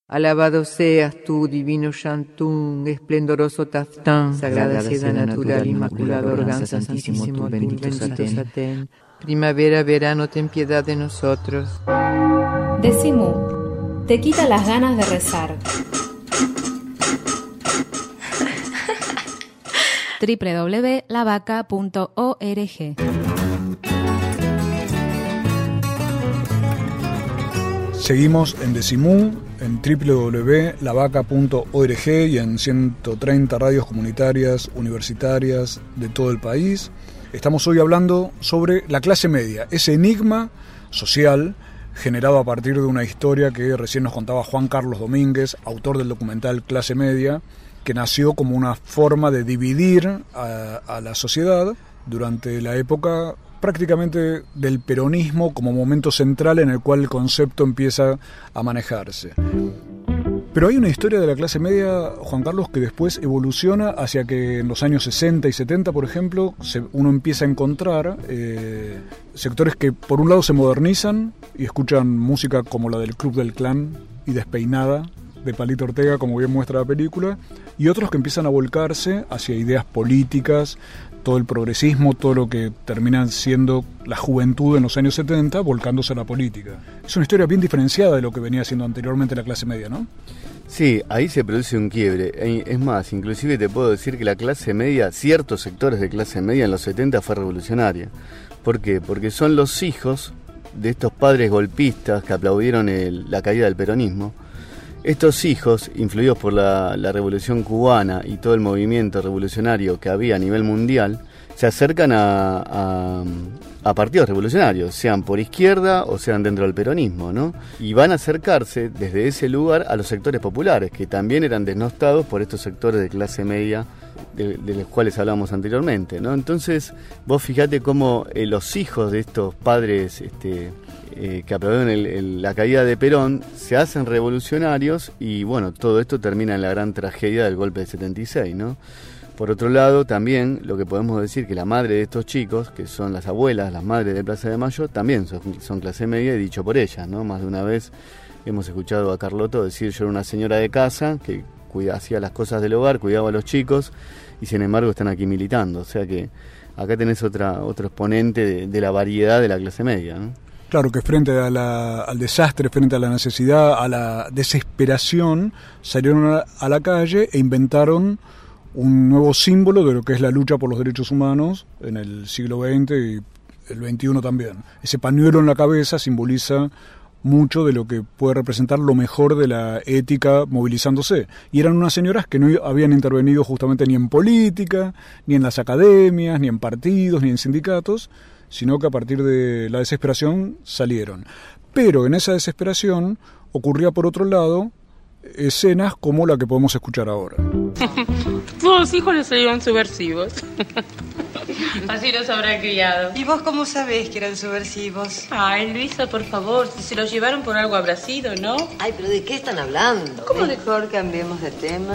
Alabado seas tú, divino Shantún, esplendoroso Taftán, sagrada seda natural, inmaculado organza santísimo, tú bendito Satén. Primavera, verano, ten piedad de nosotros. Decimú, te quita las ganas de rezar. www.lavaca.org. Seguimos en Decimú, en www.lavaca.org y en 130 radios comunitarias, universitarias de todo el país. Estamos hoy hablando sobre la clase media, ese enigma social generado a partir de una historia que recién nos contaba Juan Carlos Domínguez, autor del documental Clase Media, que nació como una forma de dividir a la sociedad durante la época prácticamente del peronismo como momento central en el cual el concepto empieza a manejarse. Pero hay una historia de la clase media, Juan Carlos, que después evoluciona hacia que en los años 60 y 70, por ejemplo, uno empieza a encontrar sectores que por un lado se modernizan y escuchan música como la del Club del Clan y Despeinada, de Palito Ortega, como bien muestra la película, y otros que empiezan a volcarse hacia ideas políticas, todo el progresismo, todo lo que termina siendo la juventud en los años 70, volcándose a la política. Es una historia bien diferenciada de lo que venía siendo anteriormente la clase media, ¿no? Sí, ahí se produce un quiebre. Es más, inclusive te puedo decir que la clase media, ciertos sectores de clase media en los 70 fue revolucionaria. ¿Por qué? Porque son los hijos de estos padres golpistas que aplaudieron la caída del peronismo. Estos hijos, influidos por la Revolución Cubana y todo el movimiento revolucionario que había a nivel mundial, se acercan a partidos revolucionarios, sean por izquierda o sean dentro del peronismo, ¿no? Y van a acercarse desde ese lugar a los sectores populares, que también eran desnostados por estos sectores de clase media de los cuales hablábamos anteriormente, ¿no? Entonces, vos fijate cómo los hijos de estos padres que aplaudieron la caída de Perón se hacen revolucionarios y, bueno, todo esto termina en la gran tragedia del golpe de 76, ¿no? Por otro lado, también lo que podemos decir que la madre de estos chicos, que son las abuelas, las madres de Plaza de Mayo, también son clase media, y dicho por ellas, ¿no? Más de una vez hemos escuchado a Carlotto decir: yo era una señora de casa que hacía las cosas del hogar, cuidaba a los chicos, y sin embargo están aquí militando. O sea que acá tenés otro exponente de la variedad de la clase media, ¿no? Claro, que frente al desastre, frente a la necesidad, a la desesperación, salieron a la calle e inventaron un nuevo símbolo de lo que es la lucha por los derechos humanos en el siglo XX y el XXI también. Ese pañuelo en la cabeza simboliza mucho de lo que puede representar lo mejor de la ética movilizándose. Y eran unas señoras que no habían intervenido justamente ni en política, ni en las academias, ni en partidos, ni en sindicatos, sino que a partir de la desesperación salieron. Pero en esa desesperación ocurría por otro lado escenas como la que podemos escuchar ahora. Todos los hijos le salieron subversivos. Así los habrá criado. ¿Y vos cómo sabés que eran subversivos? Ay, Luisa, por favor, si se los llevaron por algo habrá sido, ¿no? Ay, pero ¿de qué están hablando? ¿Cómo Mejor cambiemos de tema.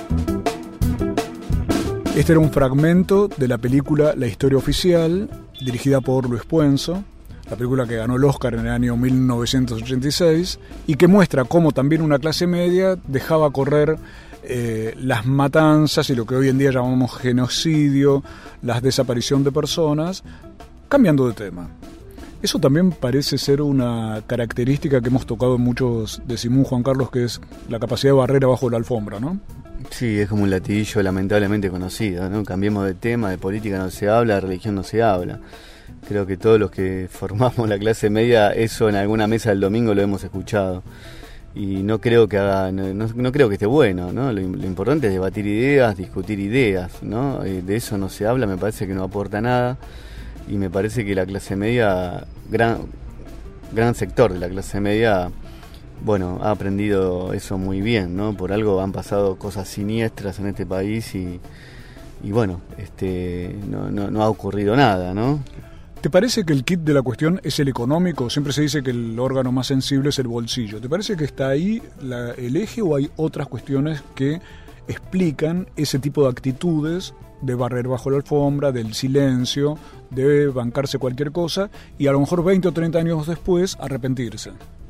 Este era un fragmento de la película La Historia Oficial, dirigida por Luis Puenzo, la película que ganó el Oscar en el año 1986, y que muestra cómo también una clase media dejaba correr las matanzas y lo que hoy en día llamamos genocidio, la desaparición de personas, cambiando de tema. Eso también parece ser una característica que hemos tocado en muchos de Simón, Juan Carlos, que es la capacidad de barrera bajo la alfombra, ¿no? Sí, es como un latiguillo lamentablemente conocido, ¿no? Cambiemos de tema, de política no se habla, de religión no se habla. Creo que todos los que formamos la clase media, eso en alguna mesa del domingo lo hemos escuchado. Y no creo que no creo que esté bueno, ¿no? Lo importante es debatir ideas, discutir ideas, ¿no? De eso no se habla, me parece que no aporta nada. Y me parece que la clase media, gran sector de la clase media, bueno, ha aprendido eso muy bien, ¿no? Por algo han pasado cosas siniestras en este país y bueno, no ha ocurrido nada, ¿no? ¿Te parece que el kit de la cuestión es el económico? Siempre se dice que el órgano más sensible es el bolsillo. ¿Te parece que está ahí el eje o hay otras cuestiones que explican ese tipo de actitudes de barrer bajo la alfombra, del silencio, de bancarse cualquier cosa y a lo mejor 20 o 30 años después arrepentirse?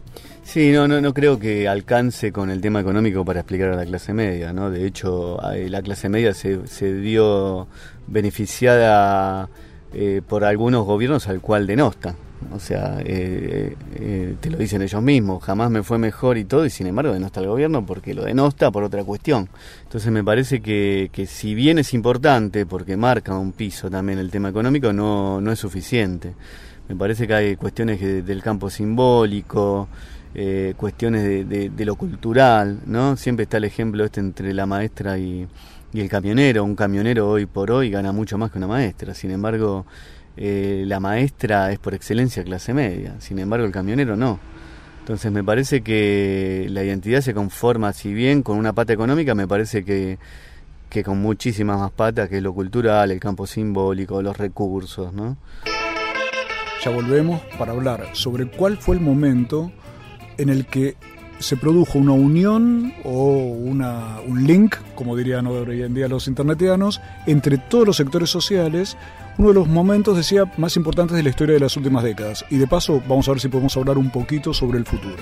Sí, no creo que alcance con el tema económico para explicar a la clase media, ¿no? De hecho, la clase media se vio beneficiada por algunos gobiernos al cual denosta. O sea, te lo dicen ellos mismos, jamás me fue mejor y todo, y sin embargo denosta al gobierno porque lo denosta por otra cuestión. Entonces me parece que si bien es importante, porque marca un piso también el tema económico, no es suficiente. Me parece que hay cuestiones del campo simbólico, cuestiones de lo cultural, ¿no? Siempre está el ejemplo entre la maestra y el camionero. Un camionero hoy por hoy gana mucho más que una maestra, sin embargo la maestra es por excelencia clase media, sin embargo el camionero no. Entonces me parece que la identidad se conforma, si bien con una pata económica, me parece que con muchísimas más patas, que es lo cultural, el campo simbólico, los recursos, ¿no? Ya volvemos para hablar sobre cuál fue el momento en el que se produjo una unión o un link, como dirían hoy en día los internetianos, entre todos los sectores sociales, uno de los momentos, decía, más importantes de la historia de las últimas décadas. Y de paso vamos a ver si podemos hablar un poquito sobre el futuro.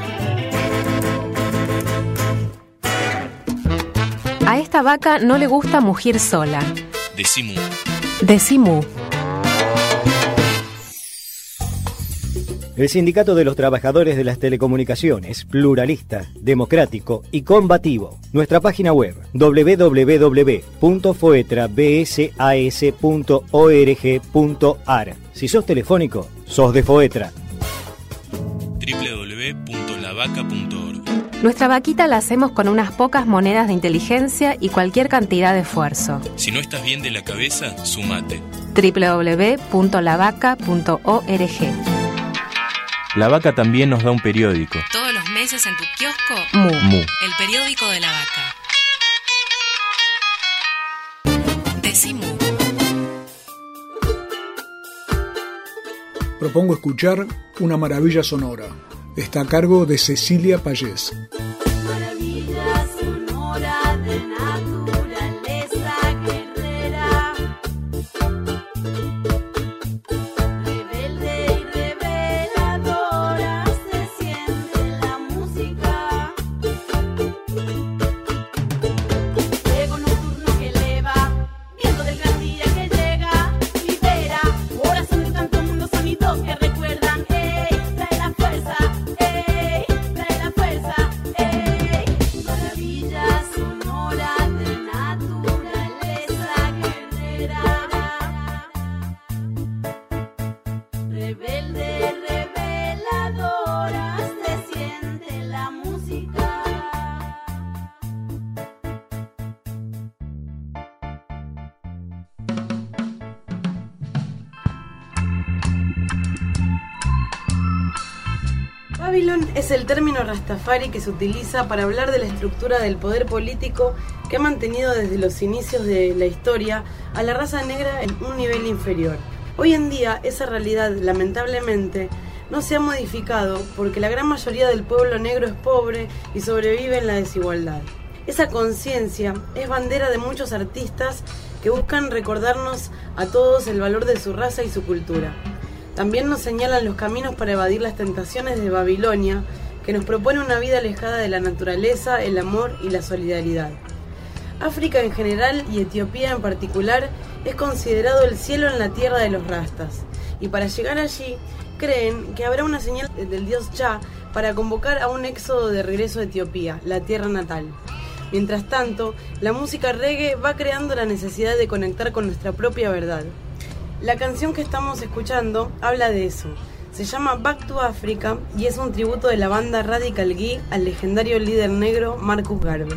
A esta vaca no le gusta mugir sola. Decimú. El Sindicato de los Trabajadores de las Telecomunicaciones, pluralista, democrático y combativo. Nuestra página web, www.foetrabsas.org.ar. Si sos telefónico, sos de Foetra. www.lavaca.org. Nuestra vaquita la hacemos con unas pocas monedas de inteligencia y cualquier cantidad de esfuerzo. Si no estás bien de la cabeza, sumate. www.lavaca.org. La Vaca también nos da un periódico. Todos los meses en tu kiosco, Mu. El periódico de la vaca. Decimú. Propongo escuchar Una maravilla sonora. Está a cargo de Cecilia Payés. Maravilla sonora de naturaleza guerrera. Babylon es el término rastafari que se utiliza para hablar de la estructura del poder político que ha mantenido desde los inicios de la historia a la raza negra en un nivel inferior. Hoy en día esa realidad, lamentablemente, no se ha modificado porque la gran mayoría del pueblo negro es pobre y sobrevive en la desigualdad. Esa conciencia es bandera de muchos artistas que buscan recordarnos a todos el valor de su raza y su cultura. También nos señalan los caminos para evadir las tentaciones de Babilonia, que nos propone una vida alejada de la naturaleza, el amor y la solidaridad. África en general y Etiopía en particular es considerado el cielo en la tierra de los rastas, y para llegar allí creen que habrá una señal del dios Cha para convocar a un éxodo de regreso a Etiopía, la tierra natal. Mientras tanto, la música reggae va creando la necesidad de conectar con nuestra propia verdad. La canción que estamos escuchando habla de eso. Se llama Back to Africa y es un tributo de la banda Radical Gee al legendario líder negro Marcus Garvey.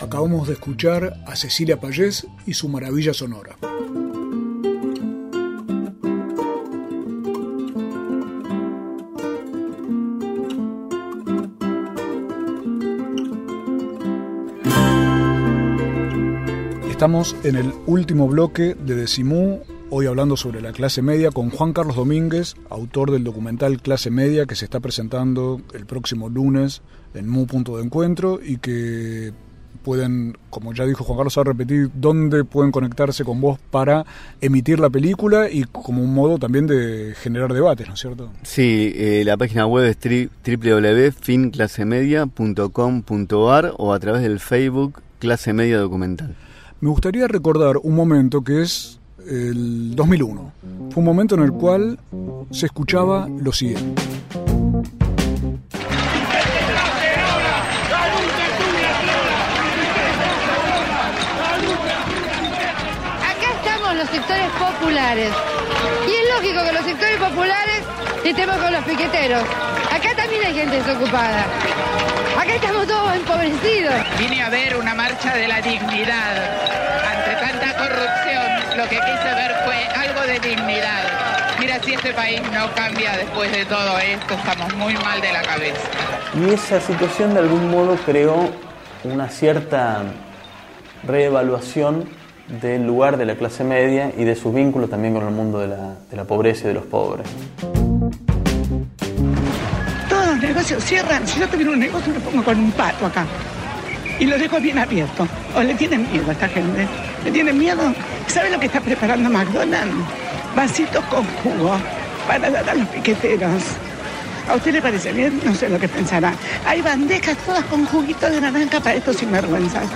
Acabamos de escuchar a Cecilia Payés y su maravilla sonora. Estamos en el último bloque de Decimú, hoy hablando sobre la clase media con Juan Carlos Domínguez, autor del documental Clase Media, que se está presentando el próximo lunes en Mu Punto de Encuentro, y que pueden, como ya dijo Juan Carlos, a repetir dónde pueden conectarse con vos para emitir la película y como un modo también de generar debates, ¿no es cierto? Sí, la página web es www.filmclasemedia.com.ar o a través del Facebook Clase Media Documental. Me gustaría recordar un momento que es el 2001. Fue un momento en el cual se escuchaba lo siguiente. Acá estamos los sectores populares. Y es lógico que los sectores populares estemos con los piqueteros. Acá también hay gente desocupada. Acá estamos todos empobrecidos. Vine a ver una marcha de la dignidad. Ante tanta corrupción, lo que quise ver fue algo de dignidad. Mira, si este país no cambia después de todo esto, estamos muy mal de la cabeza. Y esa situación de algún modo creó una cierta reevaluación del lugar de la clase media y de su vínculo también con el mundo de la pobreza y de los pobres. Los negocios cierran. Si yo tuviera un negocio, lo pongo con un pato acá y lo dejo bien abierto. ¿O le tienen miedo a esta gente? ¿Le tienen miedo? ¿Sabe lo que está preparando McDonald's? Vasitos con jugo para dar a los piqueteros. ¿A usted le parece bien? No sé lo que pensará. Hay bandejas todas con juguito de naranja para estos sinvergüenzas.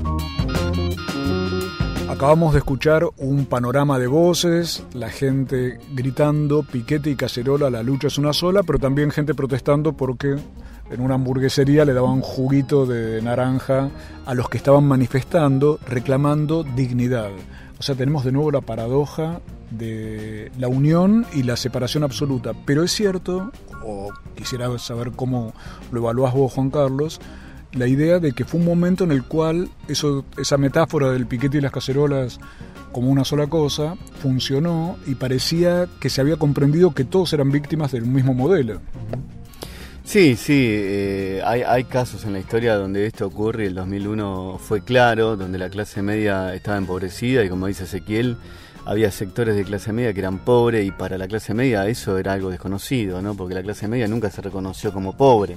Acabamos de escuchar un panorama de voces, la gente gritando, piquete y cacerola, la lucha es una sola, pero también gente protestando porque en una hamburguesería le daban juguito de naranja a los que estaban manifestando, reclamando dignidad. O sea, tenemos de nuevo la paradoja de la unión y la separación absoluta. Pero es cierto, o quisiera saber cómo lo evaluás vos, Juan Carlos, la idea de que fue un momento en el cual esa metáfora del piquete y las cacerolas como una sola cosa funcionó y parecía que se había comprendido que todos eran víctimas del mismo modelo. Sí, hay casos en la historia donde esto ocurre. El 2001 fue claro, donde la clase media estaba empobrecida y, como dice Ezequiel, había sectores de clase media que eran pobres y para la clase media eso era algo desconocido, ¿no? Porque la clase media nunca se reconoció como pobre.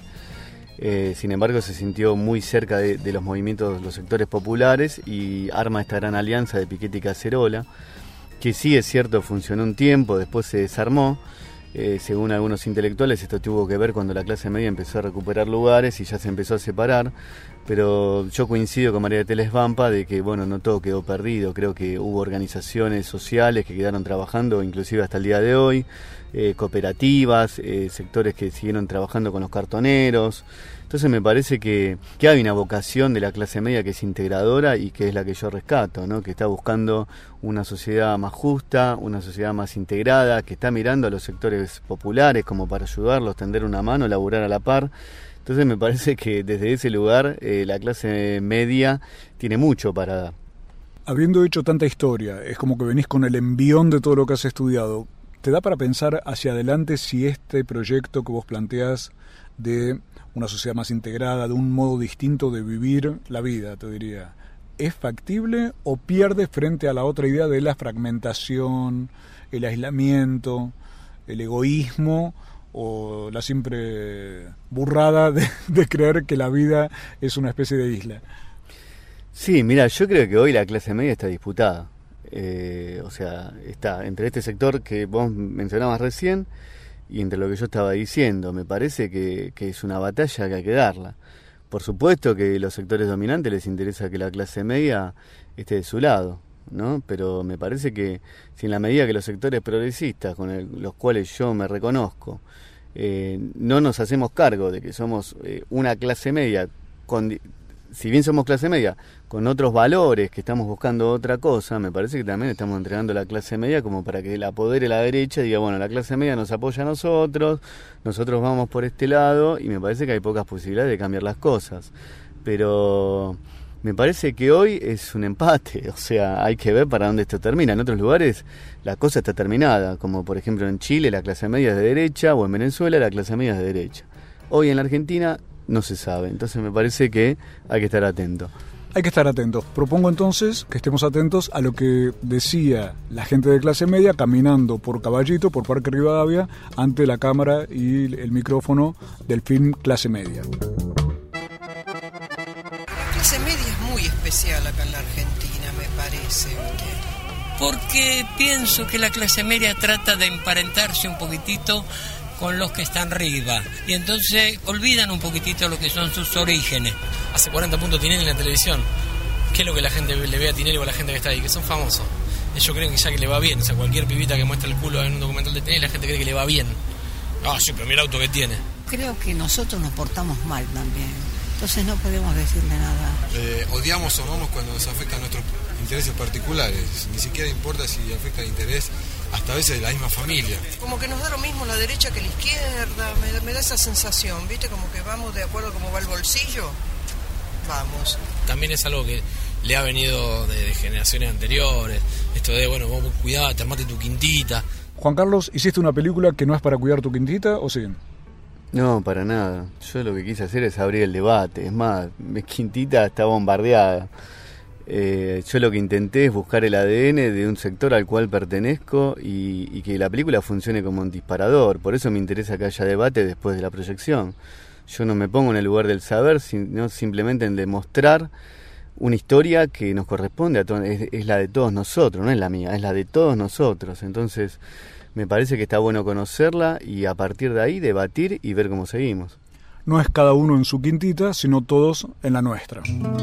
Sin embargo, se sintió muy cerca de los movimientos, los sectores populares, y arma esta gran alianza de piquete y cacerola, que sí es cierto, funcionó un tiempo, después se desarmó. Según algunos intelectuales, esto tuvo que ver cuando la clase media empezó a recuperar lugares y ya se empezó a separar, pero yo coincido con María Teles Vampa de que, bueno, no todo quedó perdido. Creo que hubo organizaciones sociales que quedaron trabajando inclusive hasta el día de hoy, cooperativas, sectores que siguieron trabajando con los cartoneros. Entonces me parece que hay una vocación de la clase media que es integradora y que es la que yo rescato, ¿no? Que está buscando una sociedad más justa, una sociedad más integrada, que está mirando a los sectores populares como para ayudarlos, tender una mano, laburar a la par. Entonces me parece que desde ese lugar la clase media tiene mucho para dar. Habiendo hecho tanta historia, es como que venís con el envión de todo lo que has estudiado. ¿Te da para pensar hacia adelante si este proyecto que vos planteás de una sociedad más integrada, de un modo distinto de vivir la vida, te diría, es factible o pierde frente a la otra idea de la fragmentación, el aislamiento, el egoísmo o la simple burrada de creer que la vida es una especie de isla? Sí, mira, yo creo que hoy la clase media está disputada. O sea, está entre este sector que vos mencionabas recién y entre lo que yo estaba diciendo. Me parece que es una batalla que hay que darla. Por supuesto que a los sectores dominantes les interesa que la clase media esté de su lado, ¿no? Pero me parece que si en la medida que los sectores progresistas, con los cuales yo me reconozco, no nos hacemos cargo de que somos una clase media, si bien somos clase media, con otros valores, que estamos buscando otra cosa, me parece que también estamos entregando la clase media como para que la apodere la derecha y diga, bueno, la clase media nos apoya a nosotros vamos por este lado, y me parece que hay pocas posibilidades de cambiar las cosas. Pero Me parece que hoy es un empate, o sea, hay que ver para dónde esto termina. En otros lugares la cosa está terminada, como por ejemplo en Chile la clase media es de derecha, o en Venezuela la clase media es de derecha. Hoy en la Argentina no se sabe, entonces me parece que hay que estar atento. Hay que estar atentos. Propongo entonces que estemos atentos a lo que decía la gente de clase media caminando por Caballito, por Parque Rivadavia, ante la cámara y el micrófono del film Clase Media. La clase media es muy especial acá en la Argentina, me parece. Porque pienso que la clase media trata de emparentarse un poquitito con los que están arriba, y entonces olvidan un poquitito lo que son sus orígenes. Hace 40 puntos Tinelli en la televisión. ¿Qué es lo que la gente le ve a Tinelli o a la gente que está ahí? Que son famosos. Ellos creen que ya que le va bien. O sea, cualquier pibita que muestra el culo en un documental de Tinelli, la gente cree que le va bien. Ah, sí, pero mira el auto que tiene. Creo que nosotros nos portamos mal también. Entonces no podemos decirle nada. Odiamos o amamos cuando nos afectan nuestros intereses particulares. Ni siquiera importa si afecta el interés hasta a veces de la misma familia. Como que nos da lo mismo la derecha que la izquierda, me da esa sensación, ¿viste? Como que vamos de acuerdo a cómo va el bolsillo, vamos. También es algo que le ha venido de generaciones anteriores, esto de, bueno, vos cuidate, armate tu quintita. Juan Carlos, ¿hiciste una película que no es para cuidar tu quintita o sí? No, para nada. Yo lo que quise hacer es abrir el debate. Es más, mi quintita está bombardeada. Yo lo que intenté es buscar el ADN de un sector al cual pertenezco y que la película funcione como un disparador. Por eso me interesa que haya debate después de la proyección. Yo no me pongo en el lugar del saber, sino simplemente en demostrar una historia que nos corresponde a todos. Es la de todos nosotros, no es la mía, es la de todos nosotros. Entonces me parece que está bueno conocerla y a partir de ahí debatir y ver cómo seguimos. No es cada uno en su quintita, sino todos en la nuestra.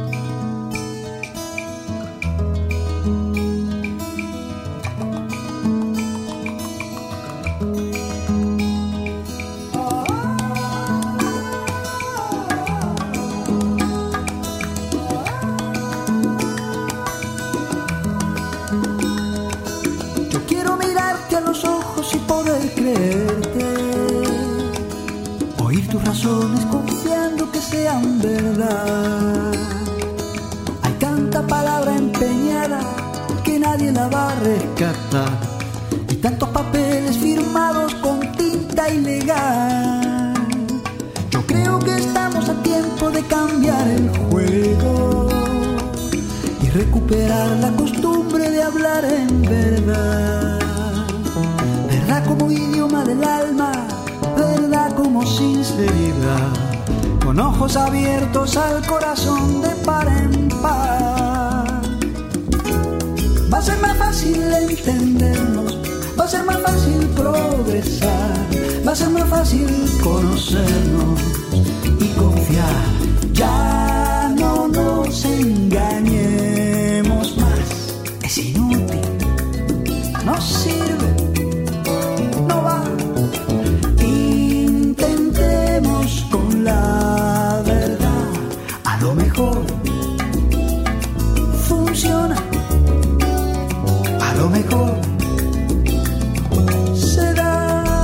Y poder creerte, oír tus razones confiando que sean verdad. Hay tanta palabra empeñada que nadie la va a rescatar, y tantos papeles firmados con tinta ilegal. Yo creo que estamos a tiempo de cambiar el juego y recuperar la costumbre de hablar en verdad. Verdad como idioma del alma, verdad como sinceridad, con ojos abiertos al corazón de par en par. Va a ser más fácil entendernos, va a ser más fácil progresar, va a ser más fácil conocernos y confiar. Ya no nos engañemos más, es inútil, no sirve. Intentemos con la verdad, a lo mejor funciona, a lo mejor se da.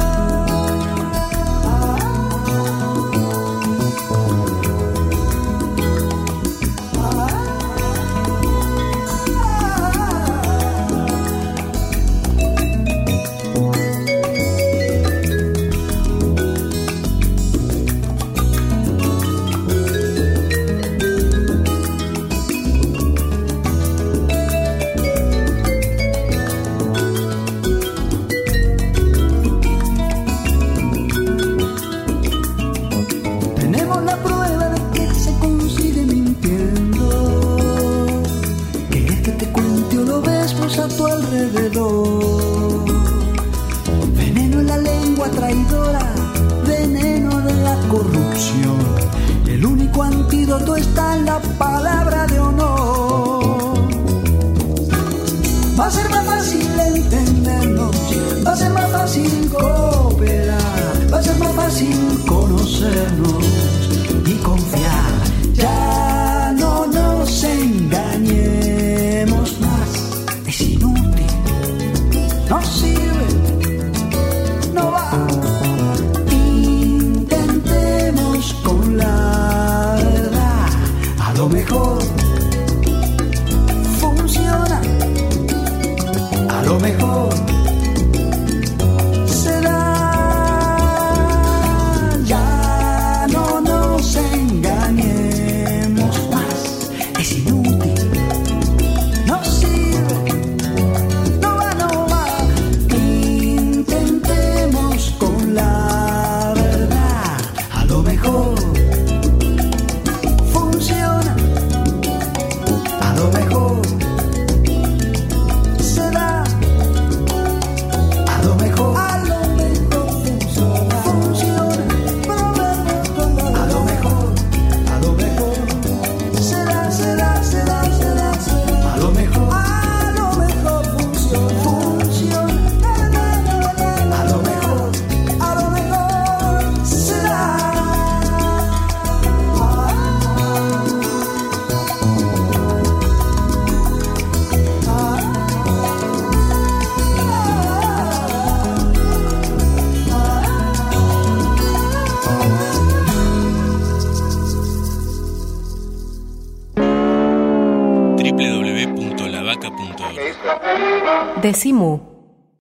A tu alrededor, veneno en la lengua traidora, veneno de la corrupción. El único antídoto está en la palabra de honor. Va a ser más fácil entendernos, va a ser más fácil cooperar, va a ser más fácil conocernos y confiar. Ya no nos engañemos más. Es inútil, no sirve, no va. Intentemos con la verdad, a lo mejor Decimu.